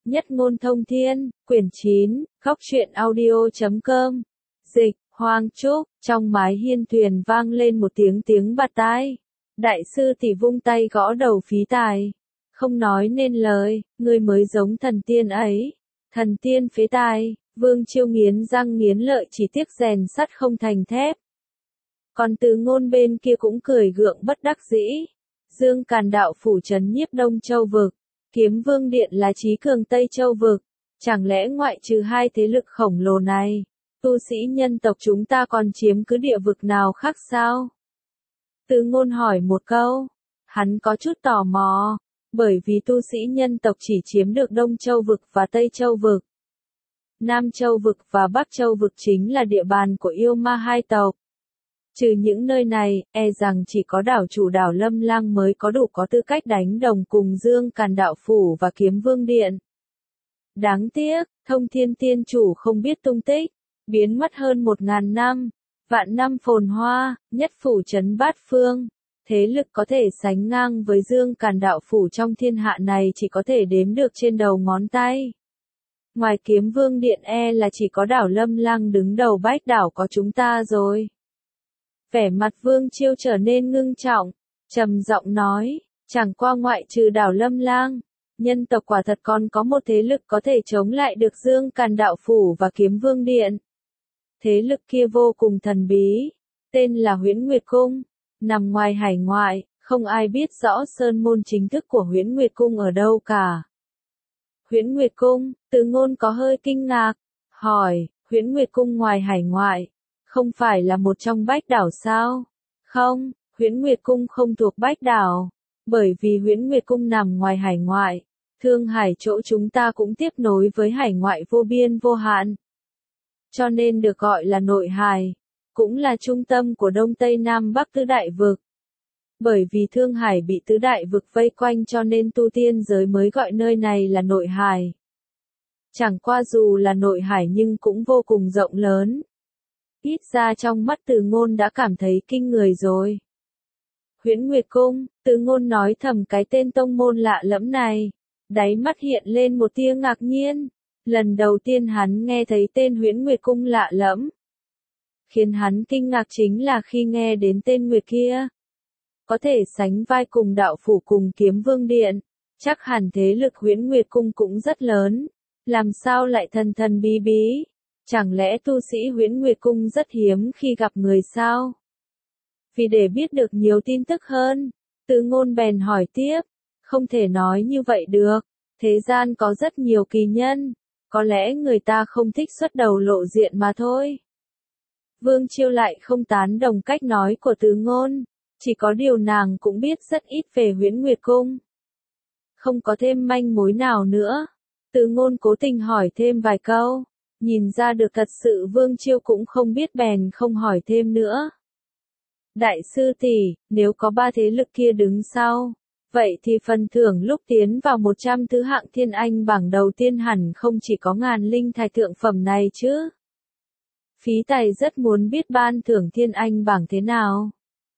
Nhất ngôn thông thiên, quyển 9, Góc truyện audio.com. Dịch, Hoang Trúc, trong mái hiên thuyền vang lên một tiếng bạt tai. Đại sư tỷ vung tay gõ đầu phí tài. Không nói nên lời, ngươi mới giống thần tiên ấy. Thần tiên phế tài, Vương Chiêu nghiến răng nghiến lợi chỉ tiếc rèn sắt không thành thép. Còn Từ Ngôn bên kia cũng cười gượng bất đắc dĩ. Dương Càn đạo phủ trấn nhiếp Đông Châu vực. Kiếm Vương Điện là trí cường Tây Châu vực. Chẳng lẽ ngoại trừ hai thế lực khổng lồ này, tu sĩ nhân tộc chúng ta còn chiếm cứ địa vực nào khác sao? Từ Ngôn hỏi một câu. Hắn có chút tò mò, bởi vì tu sĩ nhân tộc chỉ chiếm được Đông Châu vực và Tây Châu vực. Nam Châu vực và Bắc Châu vực chính là địa bàn của yêu ma hai tộc. Trừ những nơi này, e rằng chỉ có đảo chủ đảo Lâm Lang mới có đủ có tư cách đánh đồng cùng Dương Càn đạo phủ và Kiếm Vương Điện. Đáng tiếc, Thông Thiên Tiên Chủ không biết tung tích, biến mất hơn 1000 năm, vạn năm phồn hoa, nhất phủ trấn bát phương. Thế lực có thể sánh ngang với Dương Càn đạo phủ trong thiên hạ này chỉ có thể đếm được trên đầu ngón tay. Ngoài Kiếm Vương Điện e là chỉ có đảo Lâm Lang đứng đầu bách đảo có chúng ta rồi. Vẻ mặt Vương Chiêu trở nên ngưng trọng, trầm giọng nói, chẳng qua ngoại trừ đảo Lâm Lang, nhân tộc quả thật còn có một thế lực có thể chống lại được Dương Càn đạo phủ và Kiếm Vương Điện. Thế lực kia vô cùng thần bí, tên là Huyễn Nguyệt Cung, nằm ngoài hải ngoại, không ai biết rõ sơn môn chính thức của Huyễn Nguyệt Cung ở đâu cả. Huyễn Nguyệt Cung, Từ Ngôn có hơi kinh ngạc, hỏi, Huyễn Nguyệt Cung ngoài hải ngoại, không phải là một trong bách đảo sao? Không, Huyễn Nguyệt Cung không thuộc bách đảo, bởi vì Huyễn Nguyệt Cung nằm ngoài hải ngoại, Thương Hải chỗ chúng ta cũng tiếp nối với hải ngoại vô biên vô hạn. Cho nên được gọi là nội hải, cũng là trung tâm của Đông Tây Nam Bắc tứ đại vực. Bởi vì Thương Hải bị tứ đại vực vây quanh cho nên tu tiên giới mới gọi nơi này là nội hải. Chẳng qua dù là nội hải nhưng cũng vô cùng rộng lớn. Ít ra trong mắt Từ Ngôn đã cảm thấy kinh người rồi. Huyễn Nguyệt Cung, Từ Ngôn nói thầm cái tên tông môn lạ lẫm này. Đáy mắt hiện lên một tia ngạc nhiên. Lần đầu tiên hắn nghe thấy tên Huyễn Nguyệt Cung lạ lẫm. Khiến hắn kinh ngạc chính là khi nghe đến tên Nguyệt kia. Có thể sánh vai cùng đạo phủ cùng Kiếm Vương Điện. Chắc hẳn thế lực Huyễn Nguyệt Cung cũng rất lớn. Làm sao lại thần thần bí bí? Chẳng lẽ tu sĩ Huyễn Nguyệt Cung rất hiếm khi gặp người sao? Vì để biết được nhiều tin tức hơn, Từ Ngôn bèn hỏi tiếp, không thể nói như vậy được, thế gian có rất nhiều kỳ nhân, có lẽ người ta không thích xuất đầu lộ diện mà thôi. Vương Chiêu lại không tán đồng cách nói của Từ Ngôn, chỉ có điều nàng cũng biết rất ít về Huyễn Nguyệt Cung. Không có thêm manh mối nào nữa, Từ Ngôn cố tình hỏi thêm vài câu. Nhìn ra được thật sự Vương Chiêu cũng không biết bèn không hỏi thêm nữa. Đại sư tỷ, nếu có ba thế lực kia đứng sau, vậy thì phần thưởng lúc tiến vào 100 thứ hạng thiên anh bảng đầu tiên hẳn không chỉ có 1000 linh thạch thượng phẩm này chứ. Phí Tài rất muốn biết ban thưởng thiên anh bảng thế nào.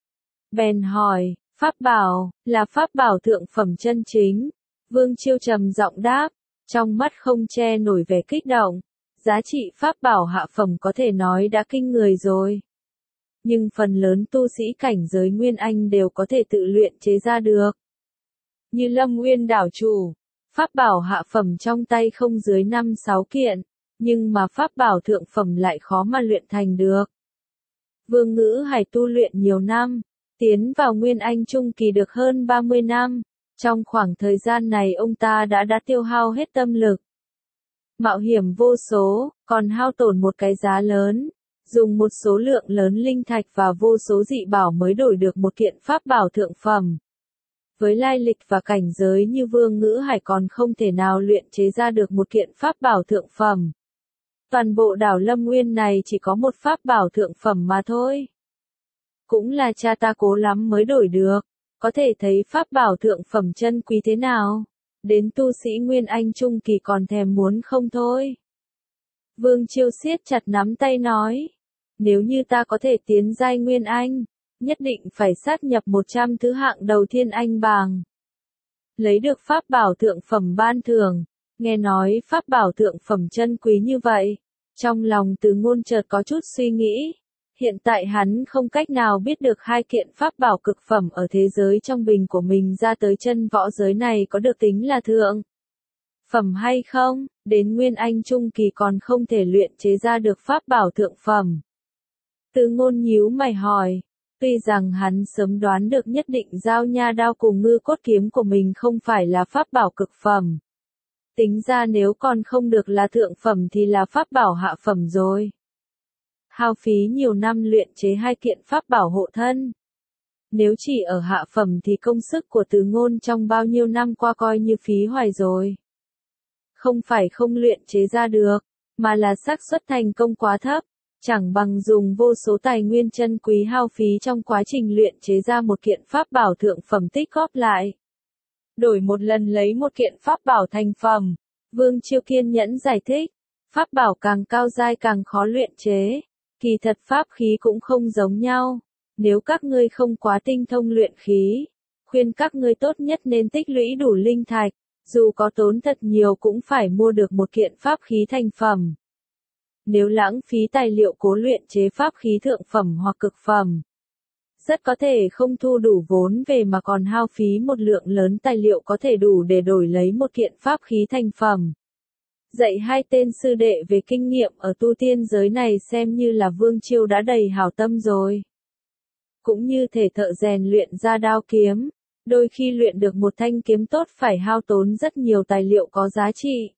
Bèn hỏi, pháp bảo, là pháp bảo thượng phẩm chân chính. Vương Chiêu trầm giọng đáp, trong mắt không che nổi vẻ kích động. Giá trị pháp bảo hạ phẩm có thể nói đã kinh người rồi. Nhưng phần lớn tu sĩ cảnh giới Nguyên Anh đều có thể tự luyện chế ra được. Như Lâm Nguyên đảo chủ, pháp bảo hạ phẩm trong tay không dưới 5-6 kiện, nhưng mà pháp bảo thượng phẩm lại khó mà luyện thành được. Vương Ngữ Hải tu luyện nhiều năm, tiến vào Nguyên Anh trung kỳ được hơn 30 năm, trong khoảng thời gian này ông ta đã tiêu hao hết tâm lực. Mạo hiểm vô số, còn hao tổn một cái giá lớn, dùng một số lượng lớn linh thạch và vô số dị bảo mới đổi được một kiện pháp bảo thượng phẩm. Với lai lịch và cảnh giới như Vương Ngữ Hải còn không thể nào luyện chế ra được một kiện pháp bảo thượng phẩm. Toàn bộ đảo Lâm Nguyên này chỉ có một pháp bảo thượng phẩm mà thôi. Cũng là cha ta cố lắm mới đổi được, có thể thấy pháp bảo thượng phẩm chân quý thế nào. Đến tu sĩ Nguyên Anh trung kỳ còn thèm muốn không thôi. Vương Chiêu siết chặt nắm tay nói, nếu như ta có thể tiến giai Nguyên Anh, nhất định phải sát nhập 100 thứ hạng đầu thiên anh bảng. Lấy được pháp bảo thượng phẩm ban thưởng, Nghe nói pháp bảo thượng phẩm chân quý như vậy, trong lòng Từ Ngôn chợt có chút suy nghĩ. Hiện tại hắn không cách nào biết được hai kiện pháp bảo cực phẩm ở thế giới trong bình của mình ra tới chân võ giới này có được tính là thượng phẩm hay không, đến Nguyên Anh Trung Kỳ còn không thể luyện chế ra được pháp bảo thượng phẩm. Từ Ngôn nhíu mày hỏi, tuy rằng hắn sớm đoán được nhất định Giao Nha đao cùng Ngư Cốt kiếm của mình không phải là pháp bảo cực phẩm. Tính ra nếu còn không được là thượng phẩm thì là pháp bảo hạ phẩm rồi. Hao phí nhiều năm luyện chế hai kiện pháp bảo hộ thân. Nếu chỉ ở hạ phẩm thì công sức của Từ Ngôn trong bao nhiêu năm qua coi như phí hoài rồi. Không phải không luyện chế ra được, mà là xác suất thành công quá thấp, chẳng bằng dùng vô số tài nguyên chân quý hao phí trong quá trình luyện chế ra một kiện pháp bảo thượng phẩm tích góp lại. Đổi một lần lấy một kiện pháp bảo thành phẩm, Vương Chiêu kiên nhẫn giải thích, pháp bảo càng cao giai càng khó luyện chế, kỳ thật pháp khí cũng không giống nhau, nếu các ngươi không quá tinh thông luyện khí, khuyên các ngươi tốt nhất nên tích lũy đủ linh thạch, dù có tốn thật nhiều cũng phải mua được một kiện pháp khí thành phẩm. Nếu lãng phí tài liệu cố luyện chế pháp khí thượng phẩm hoặc cực phẩm, rất có thể không thu đủ vốn về mà còn hao phí một lượng lớn tài liệu có thể đủ để đổi lấy một kiện pháp khí thành phẩm. Dạy hai tên sư đệ về kinh nghiệm ở tu tiên giới này xem như là Vương Chiêu đã đầy hảo tâm rồi. Cũng như thể thợ rèn luyện ra đao kiếm, đôi khi luyện được một thanh kiếm tốt phải hao tốn rất nhiều tài liệu có giá trị.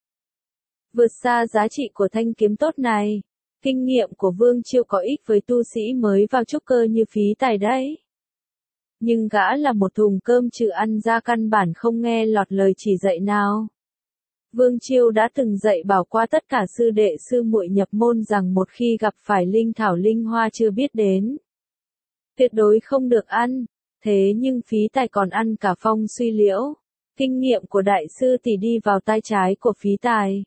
Vượt xa giá trị của thanh kiếm tốt này, kinh nghiệm của Vương Chiêu có ích với tu sĩ mới vào trúc cơ như phí tài đấy. Nhưng gã là một thùng cơm trừ ăn ra căn bản không nghe lọt lời chỉ dạy nào. Vương Chiêu đã từng dạy bảo qua tất cả sư đệ sư muội nhập môn rằng một khi gặp phải linh thảo linh hoa chưa biết đến, tuyệt đối không được ăn, thế nhưng phí tài còn ăn cả phong suy liễu. Kinh nghiệm của đại sư thì đi vào tai trái của phí tài,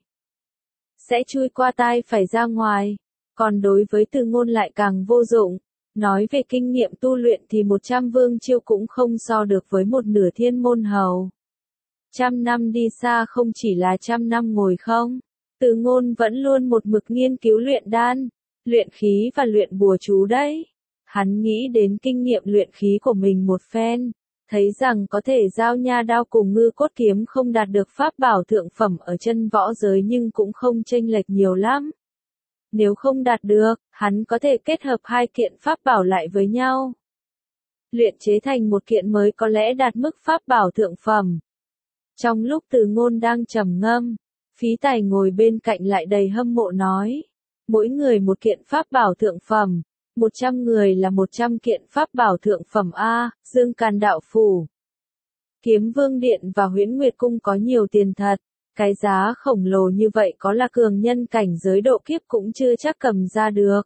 sẽ chui qua tai phải ra ngoài, còn đối với Từ Ngôn lại càng vô dụng. Nói về kinh nghiệm tu luyện thì 100 Vương Chiêu cũng không so được với một nửa Thiên Môn Hầu. 100 năm đi xa không chỉ là 100 năm ngồi không. Từ Ngôn vẫn luôn một mực nghiên cứu luyện đan, luyện khí và luyện bùa chú đấy. Hắn nghĩ đến kinh nghiệm luyện khí của mình một phen, thấy rằng có thể Giao Nha đao cùng Ngư Cốt kiếm không đạt được pháp bảo thượng phẩm ở chân võ giới nhưng cũng không chênh lệch nhiều lắm. Nếu không đạt được, hắn có thể kết hợp hai kiện pháp bảo lại với nhau, luyện chế thành một kiện mới có lẽ đạt mức pháp bảo thượng phẩm. Trong lúc Từ Ngôn đang trầm ngâm, phí tài ngồi bên cạnh lại đầy hâm mộ nói, mỗi người một kiện pháp bảo thượng phẩm, 100 người là 100 kiện pháp bảo thượng phẩm a. Dương Càn đạo phủ, Kiếm Vương Điện và Huyễn Nguyệt Cung có nhiều tiền thật, cái giá khổng lồ như vậy có là cường nhân cảnh giới độ kiếp cũng chưa chắc cầm ra được.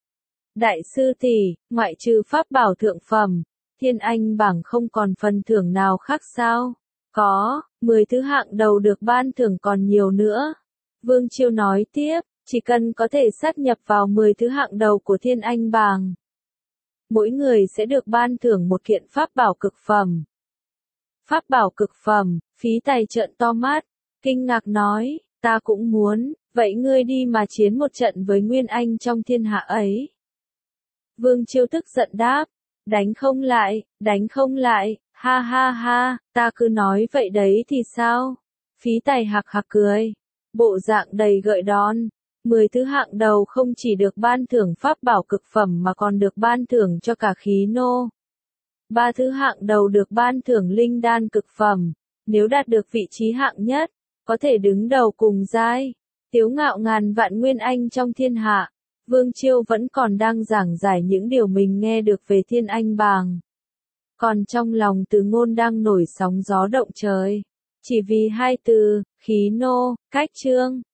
Đại sư tỷ, ngoại trừ pháp bảo thượng phẩm, Thiên Anh bảng không còn phần thưởng nào khác sao? Có, 10 thứ hạng đầu được ban thưởng còn nhiều nữa. Vương Chiêu nói tiếp, chỉ cần có thể sát nhập vào 10 thứ hạng đầu của Thiên Anh bảng, mỗi người sẽ được ban thưởng một kiện pháp bảo cực phẩm. Pháp bảo cực phẩm, phí tài trợn to mắt, kinh ngạc nói, ta cũng muốn, vậy ngươi đi mà chiến một trận với Nguyên Anh trong thiên hạ ấy. Vương Chiêu tức giận đáp, đánh không lại, ha ha ha, ta cứ nói vậy đấy thì sao? Phí tài hạc hạc cười, bộ dạng đầy gợi đón. 10 thứ hạng đầu không chỉ được ban thưởng pháp bảo cực phẩm mà còn được ban thưởng cho cả khí nô. 3 thứ hạng đầu được ban thưởng linh đan cực phẩm, nếu đạt được vị trí hạng nhất, có thể đứng đầu cùng giai, tiếu ngạo ngàn vạn Nguyên Anh trong thiên hạ. Vương Chiêu vẫn còn đang giảng giải những điều mình nghe được về Thiên Anh bảng. Còn trong lòng Từ Ngôn đang nổi sóng gió động trời. Chỉ vì hai từ, khí nô, cách chương.